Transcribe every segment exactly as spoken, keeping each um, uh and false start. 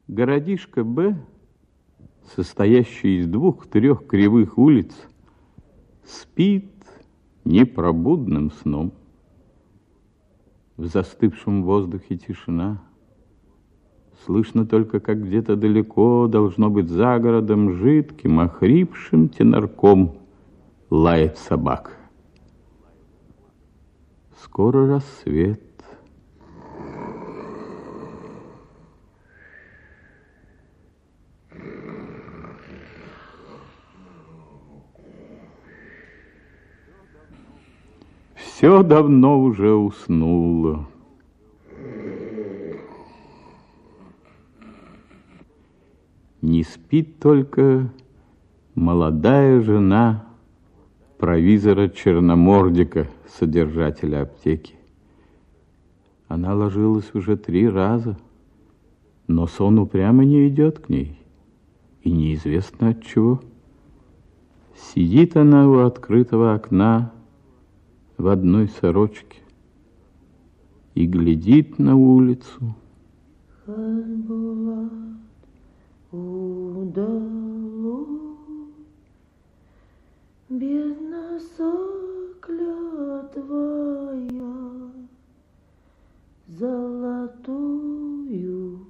Городишко Б, состоящий из двух-трех кривых улиц, спит непробудным сном. В застывшем воздухе тишина. Слышно только, как где-то далеко, должно быть за городом, жидким, охрипшим тенорком лает собака. Скоро рассвет. Все давно уже уснуло. Не спит только молодая жена провизора Черномордика, содержателя аптеки. Она ложилась уже три раза, но сон упрямо не идет к ней, и неизвестно от чего. Сидит она у открытого окна в одной сорочке и глядит на улицу. Бедна сокля твоя, золотую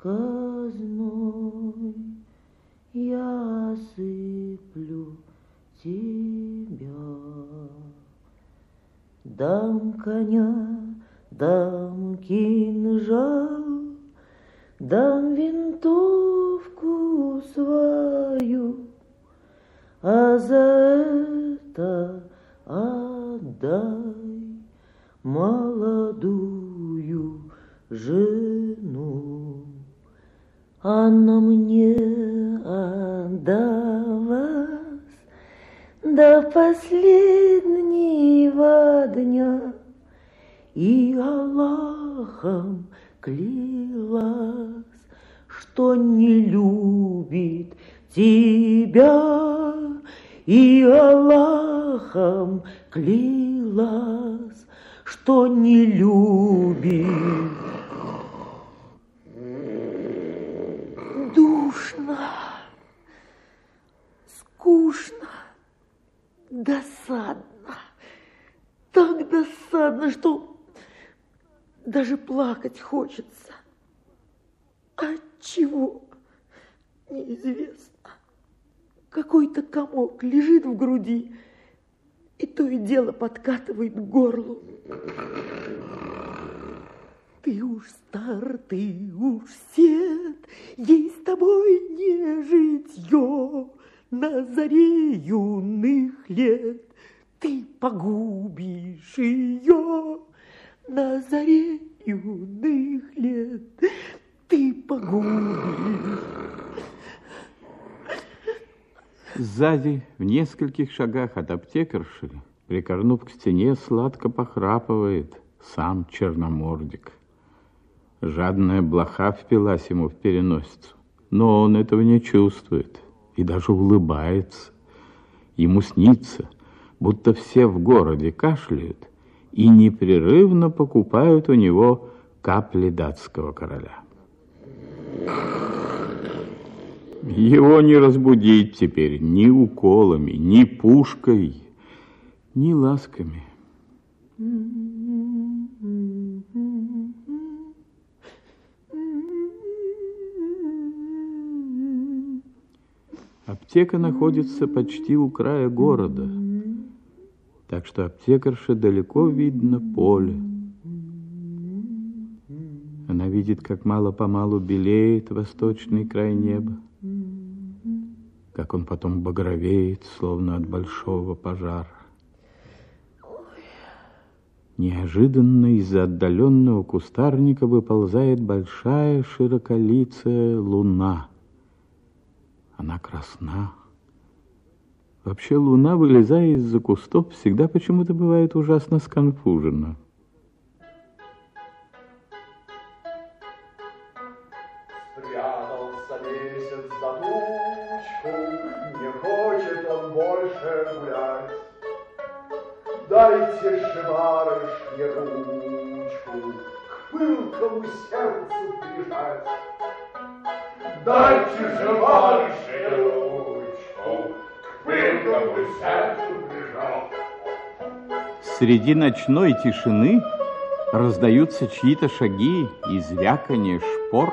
казной я сыплю тебя. Дам коня, дам кинжал, дам винтовку свою, а за это отдай молодую жену. Она мне отдалась до последнего дня и Аллахом клялась, что не любит тебя, и Аллахом клялась, что не любит. Душно, скучно, досадно. Так досадно, что даже плакать хочется. Отчего? Неизвестно. Какой-то комок лежит в груди, и то и дело подкатывает к горлу. Ты уж стар, ты уж сед, ей с тобой не житье. На заре юных лет ты погубишь ее. На заре юных лет ты погубишь. Сзади, в нескольких шагах от аптекарши, прикорнув к стене, сладко похрапывает сам Черномордик. Жадная блоха впилась ему в переносицу, но он этого не чувствует и даже улыбается. Ему снится, будто все в городе кашляют и непрерывно покупают у него капли датского короля. Его не разбудить теперь ни уколами, ни пушкой, ни ласками. Аптека находится почти у края города, так что аптекарше далеко видно поле. Она видит, как мало-помалу белеет восточный край неба, как он потом багровеет, словно от большого пожара. Неожиданно из-за отдаленного кустарника выползает большая широколицая луна. Она красна. Вообще луна, вылезая из-за кустов, всегда почему-то бывает ужасно сконфужена. Спрятался месяц за тучку, не хочет он больше гулять. Дайте же, барышне, ручку, к пылкому сердцу прижать. дайте же больше ручку, к пылкому сердцу прижал. Среди ночной тишины раздаются чьи-то шаги и звяканье шпор.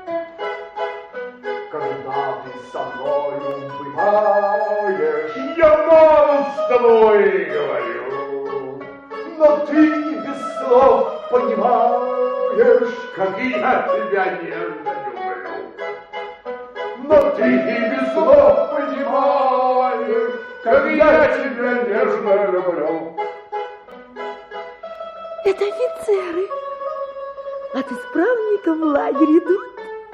Когда ты со мною бываешь, я мало с тобой говорю, но ты без слов понимаешь, как я тебя нежно люблю. Но ты и без слов понимаешь, как я тебя нежно люблю. Это офицеры. От исправника в лагерь идут.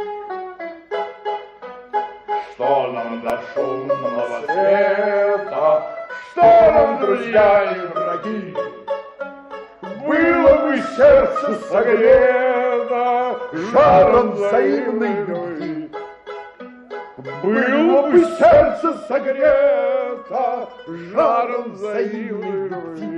Что нам до шумного света, что нам, друзья и враги? Было бы сердце согрето жаром взаимной любви. Было бы сердце согрето жаром взаимной любви.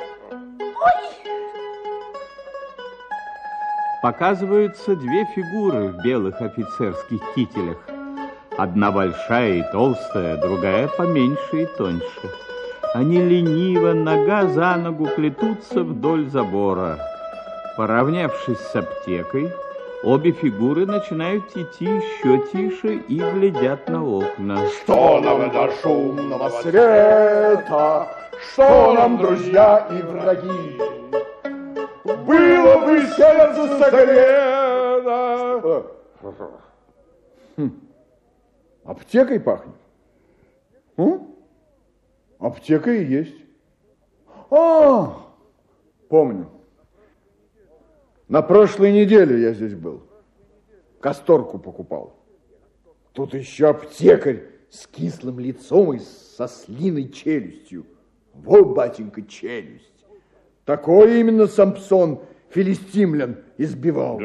Показываются две фигуры в белых офицерских кителях. Одна большая и толстая, другая поменьше и тоньше. Они лениво, нога за ногу, плетутся вдоль забора. Поравнявшись с аптекой, обе фигуры начинают идти еще тише и глядят на окна. Что нам до шумного света, что нам, друзья и враги? Было бы сердце согрето. Хм. Аптекой пахнет? М? Аптека и есть. А, помню. На прошлой неделе я здесь был. Касторку покупал. Тут еще аптекарь с кислым лицом и со слиной челюстью. Вот, батенька, челюсть. Такое именно Самсон филистимлян избивал.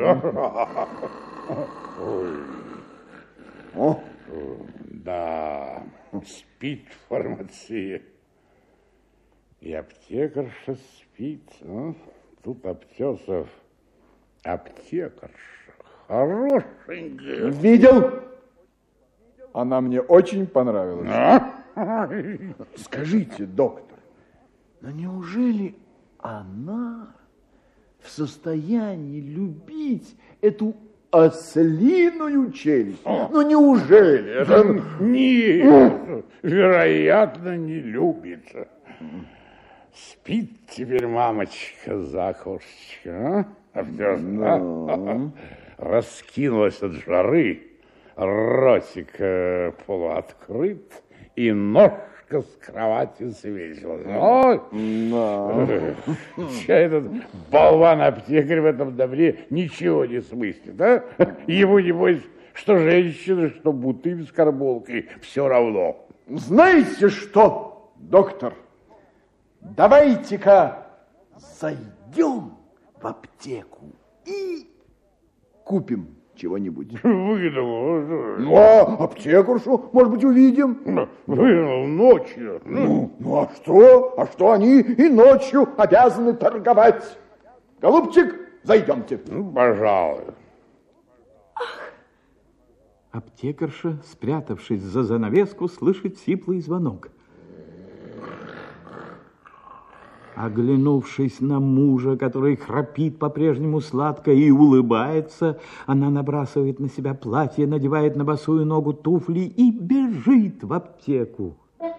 О. Да, спит фармация. И аптекарша спит. А? Тут Аптесов аптекарша. Хорошенькая. Видел? Она мне очень понравилась. А? Скажите, доктор, но неужели она в состоянии любить эту ослиную челюсть? Ну, неужели? Это... Нет, вероятно, не любит. Спит теперь мамочка за окошечко, а? Ну. Раскинулась от жары, ротик э, полуоткрыт, и ножка с кровати свесилась. Ой! Да. Этот болван-аптекарь в этом добре ничего не смыслит, а? Ему, небось, что женщина, что бутыль с карболкой, все равно. Знаете что, доктор? Давайте-ка зайдем в аптеку и купим чего-нибудь. Выдумал. Ну, а аптекаршу, может быть, увидим? Выдумал ночью. Ну, ну, а что? А что они и ночью обязаны торговать? Голубчик, зайдемте. Ну, пожалуй. Аптекарша, спрятавшись за занавеску, слышит сиплый звонок. Оглянувшись на мужа, который храпит по-прежнему сладко и улыбается, она набрасывает на себя платье, надевает на босую ногу туфли и бежит в аптеку.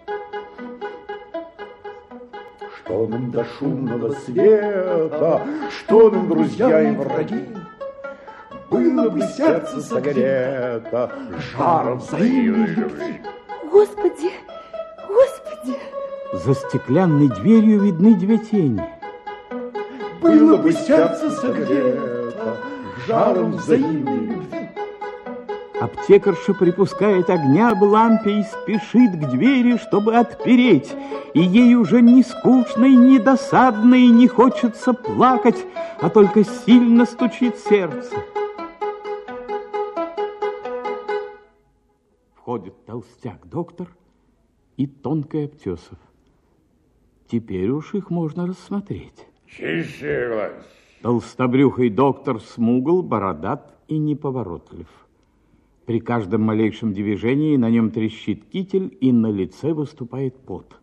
Что нам до шумного света, что нам, друзья и враги? Было бы сердце согрето жаром взаимной любви. Господи, Господи! За стеклянной дверью видны две тени. Было бы сердце согрето жаром взаимной любви. Аптекарша припускает огня в лампе и спешит к двери, чтобы отпереть. И ей уже не скучно и не досадно, и не хочется плакать, а только сильно стучит сердце. Входит толстяк-доктор и тонкий Аптесов. Теперь уж их можно рассмотреть. Чище глаз. Толстобрюхый доктор смугл, бородат и неповоротлив. При каждом малейшем движении на нем трещит китель, и на лице выступает пот.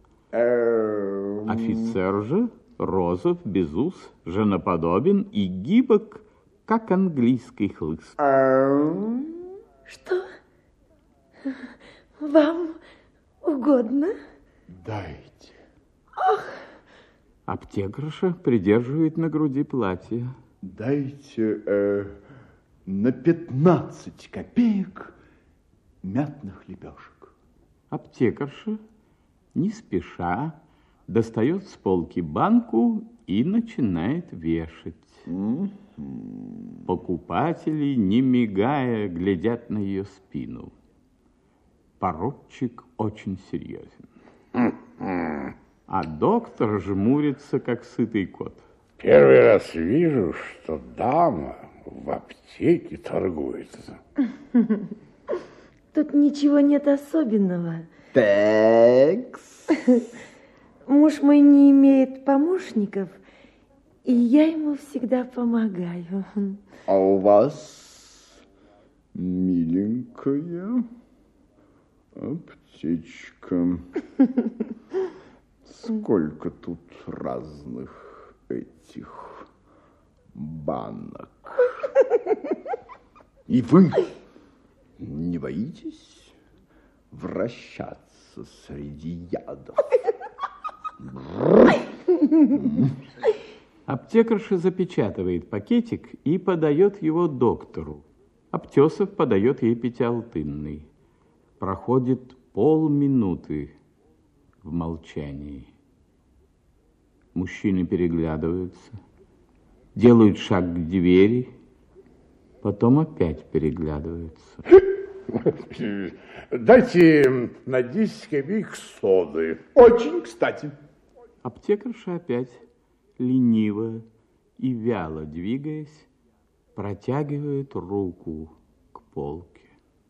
Офицер же розов, без ус, женоподобен и гибок, как английский хлыст. Что? Вам угодно? Дайте. Ах! Аптекарша придерживает на груди платье. Дайте э, на пятнадцать копеек мятных лепешек. Аптекарша, не спеша, достает с полки банку и начинает вешать. Mm-hmm. Покупатели, не мигая, глядят на ее спину. Поручик очень серьезен. Mm-hmm. А доктор жмурится, как сытый кот. Первый раз вижу, что дама в аптеке торгуется. Тут ничего нет особенного. Такс. Муж мой не имеет помощников, и я ему всегда помогаю. А у вас, миленькая, аптечка. Сколько тут разных этих банок. И вы не боитесь вращаться среди ядов? Аптекарша запечатывает пакетик и подает его доктору. Аптесов подает ей пятиалтынный. Проходит полминуты в молчании. Мужчины переглядываются, делают шаг к двери, потом опять переглядываются. Дайте на десять копеек соды. Очень кстати. Аптекарша опять, лениво и вяло двигаясь, протягивает руку к полке.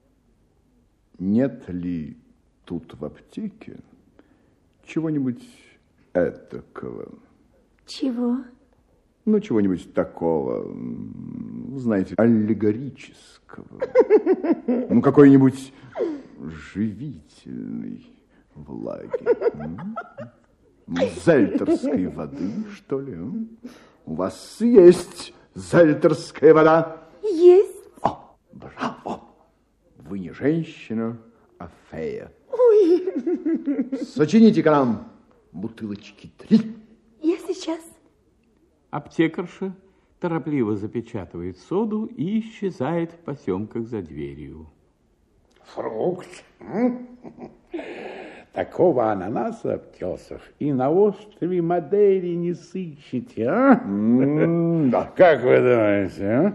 Нет ли тут в аптеке чего-нибудь этакого? Чего? Ну, чего-нибудь такого, знаете, аллегорического. Ну, какой-нибудь живительной влаги. Зельтерской воды, что ли? У вас есть зельтерская вода? Есть. О, браво! Вы не женщина, а фея. Ой. Сочините-ка нам бутылочки три. Я сейчас. Аптекарша торопливо запечатывает соду и исчезает в потемках за дверью. Фрукт. Такого ананаса, Аптесов, и на острове Мадейре не сыщете, а? Mm, да. Как вы думаете, а?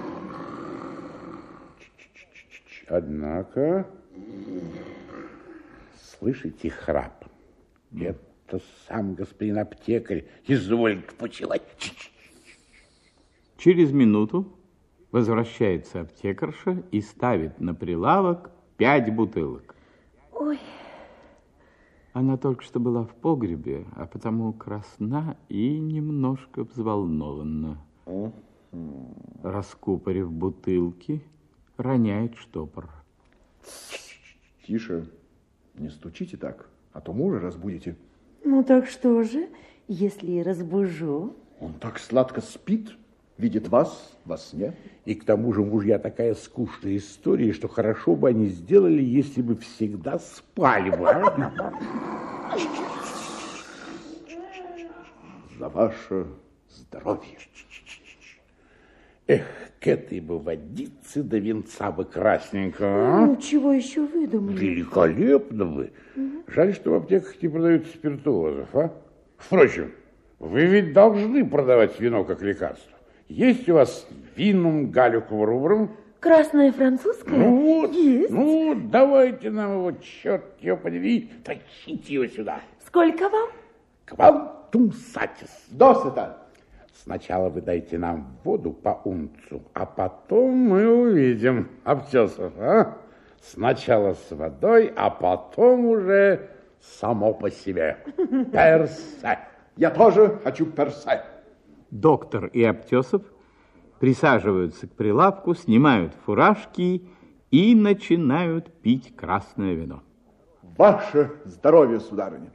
Однако, слышите храп? Это сам господин аптекарь изволит почевать. Через минуту возвращается аптекарша и ставит на прилавок пять бутылок. Ой. Она только что была в погребе, а потому красна и немножко взволнована. Раскупорив бутылки, роняет штопор. Тише, не стучите так, а то мужа разбудите. Ну так что же, если разбужу? Он так сладко спит, видит вас во сне. И к тому же мужья такая скучная история, что хорошо бы они сделали, если бы всегда спали бы. За ваше здоровье. Эх, к этой бы водице до венца бы красненького. Ну, чего еще выдумали? Великолепно бы. Угу. Жаль, что в аптеках не продают спиртуозов, а? Впрочем, вы ведь должны продавать вино как лекарство. Есть у вас винум галлюкум рубрум? Красное французское? Ну вот, есть. Ну, давайте нам его, черт его подери, тащите его сюда. Сколько вам? Квантум сатис. Досыта. Сначала вы дайте нам воду по унцу, а потом мы увидим, Аптесов, а? Сначала с водой, а потом уже само по себе. Персе. Я тоже хочу персе. Доктор и Аптесов присаживаются к прилавку, снимают фуражки и начинают пить красное вино. Ваше здоровье, сударыня.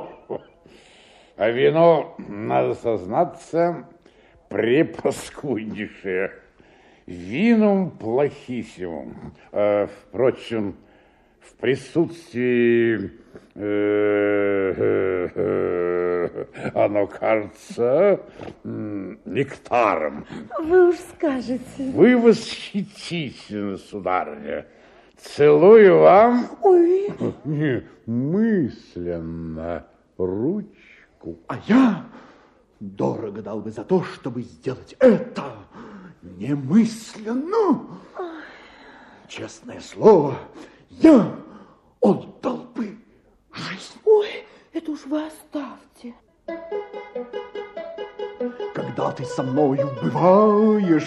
А вино, надо сознаться, препаскуднейшее. Винум плохиссимум. А, впрочем, в присутствии э, э, э, оно кажется нектаром. Вы уж скажете. Вы восхитительны, сударыня. Целую вам. Ой. Не, мысленно ручку. А я дорого дал бы за то, чтобы сделать это немысленно. Честное слово, я отдал бы жизнь. Ой, это уж вы оставьте. Когда ты со мною бываешь,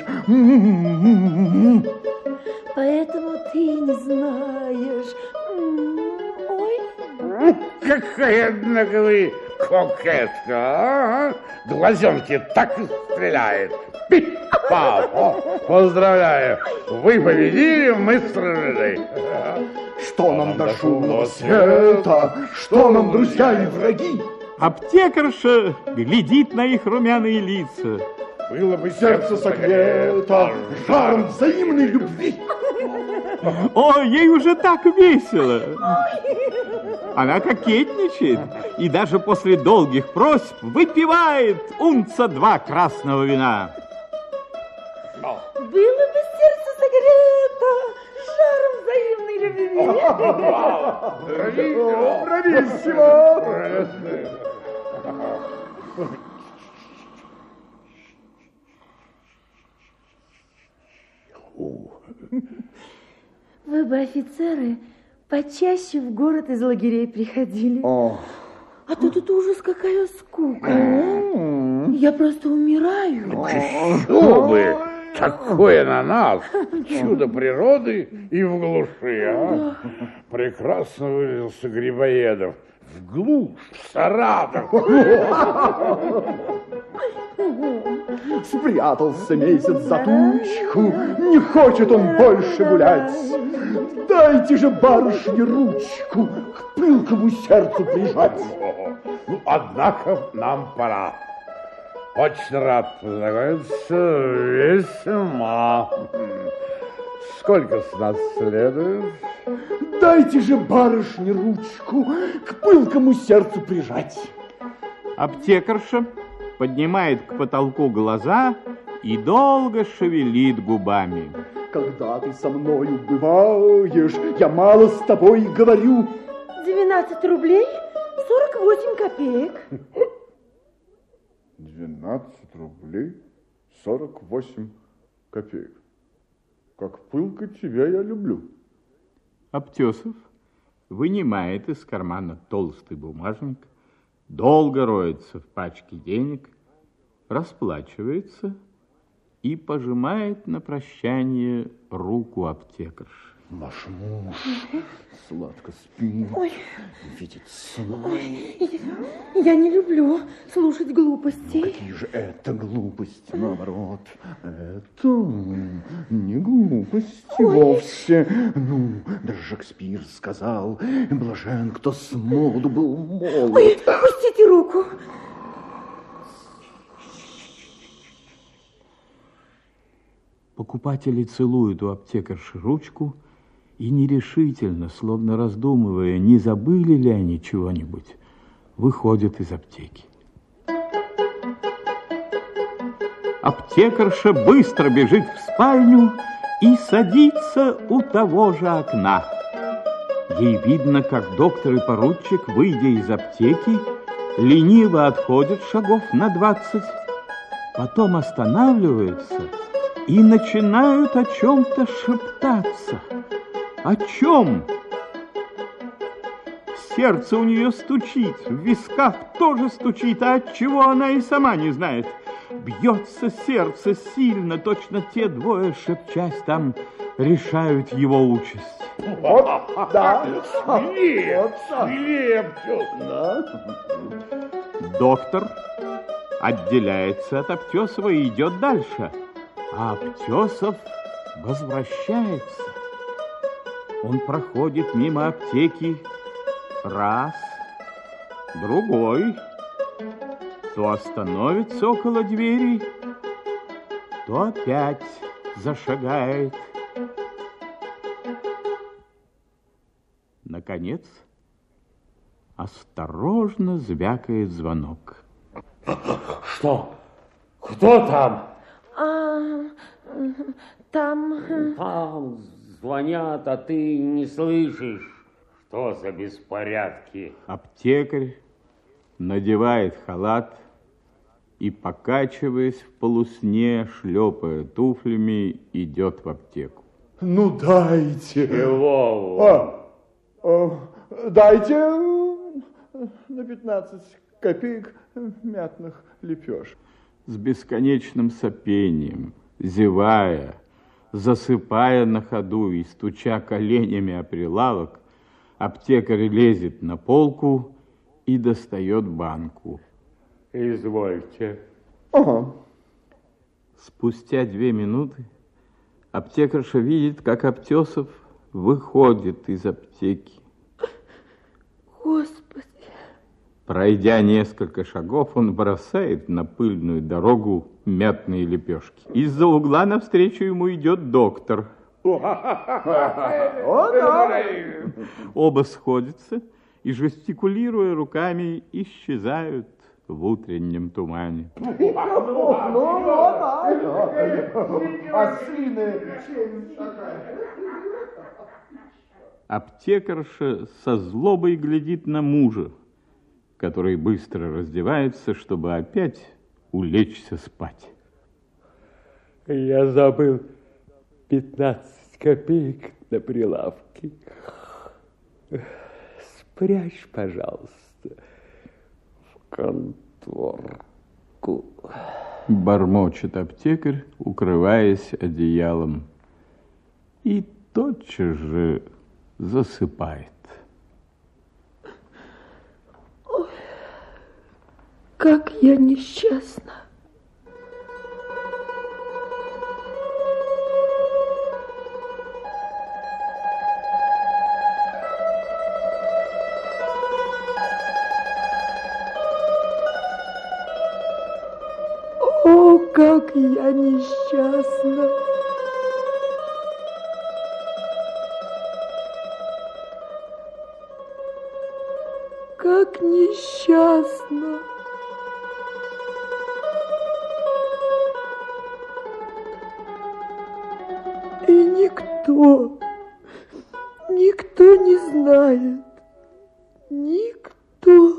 поэтому ты не знаешь. Ой. Какая, однако, вы кокетка, а? Глазенки так и стреляет. Пи-пау. Поздравляю, вы победили, мы сражены. что нам до шумного света, что нам друзья и враги. Аптекарша глядит на их румяные лица. Было бы Сердце согрето жаром взаимной любви. О, ей уже так весело. Она кокетничает и даже после долгих просьб выпивает унца два красного вина. Было бы сердце согрето жаром взаимной любви. Брависсимо! Вы бы, офицеры, почаще в город из лагерей приходили. О. А то тут ужас, какая скука. Я просто умираю. Что вы? Такое на нас. Чудо природы и в глуши, а? Прекрасно выразился Грибоедов. В глушь, в Саратов. Спрятался месяц за тучку, не хочет он больше гулять. Дайте же барышне ручку, к пылкому сердцу прижать. Ну, однако нам пора. Очень рад познакомиться, весьма. Сколько с нас следует? Дайте же барышне ручку, к пылкому сердцу прижать. Аптекарша поднимает к потолку глаза и долго шевелит губами. Когда ты со мною бываешь, я мало с тобой говорю. двенадцать рублей сорок восемь копеек. двенадцать рублей сорок восемь копеек. Как пылко тебя я люблю. Аптесов вынимает из кармана толстый бумажник, долго роется в пачке денег, расплачивается и пожимает на прощание руку аптекарши. Наш муж сладко спит, Ой. видит сны. Я, я не люблю слушать глупостей. Какие же это глупости, наоборот. Это не глупости Ой. вовсе. Ну, даже Шекспир сказал, блажен, кто с молоду был молод. Ой, пустите руку. Покупатели целуют у аптекарши ручку и нерешительно, словно раздумывая, не забыли ли они чего-нибудь, выходят из аптеки. Аптекарша быстро бежит в спальню и садится у того же окна. Ей видно, как доктор и поручик, выйдя из аптеки, лениво отходят шагов на двадцать, потом останавливаются и начинают о чем-то шептаться. О чем? Сердце у нее стучит, в висках тоже стучит, а от чего она и сама не знает. Бьется сердце сильно, точно те двое, шепчась там, решают его участь. Вот, да. Свиреп, свиреп, Да. Доктор отделяется от Аптесова и идет дальше, а Аптесов возвращается. Он проходит мимо аптеки раз, другой, то остановится около двери, то опять зашагает. Наконец, осторожно звякает звонок. Что? Кто там? А, там... Там звонят, а ты не слышишь. Что за беспорядки? Аптекарь надевает халат и, покачиваясь в полусне, шлепая туфлями, идет в аптеку. Ну, дайте. Чего? А, а, дайте на пятнадцать копеек мятных лепешек. С бесконечным сопением, зевая, засыпая на ходу и стуча коленями о прилавок, аптекарь лезет на полку и достает банку. Извольте. Ага. Спустя две минуты аптекарша видит, как Аптесов выходит из аптеки. Господи! Пройдя несколько шагов, он бросает на пыльную дорогу мятные лепешки. Из-за угла навстречу ему идет доктор. Оба сходятся и, жестикулируя руками, исчезают в утреннем тумане. Аптекарша со злобой глядит на мужа, который быстро раздевается, чтобы опять улечься спать. Я забыл пятнадцать копеек на прилавке. Спрячь, пожалуйста, в конторку. Бормочет аптекарь, укрываясь одеялом, и тотчас же засыпает. Ой, как я несчастна. О, как я несчастна! Как несчастна! И никто, никто не знает, никто.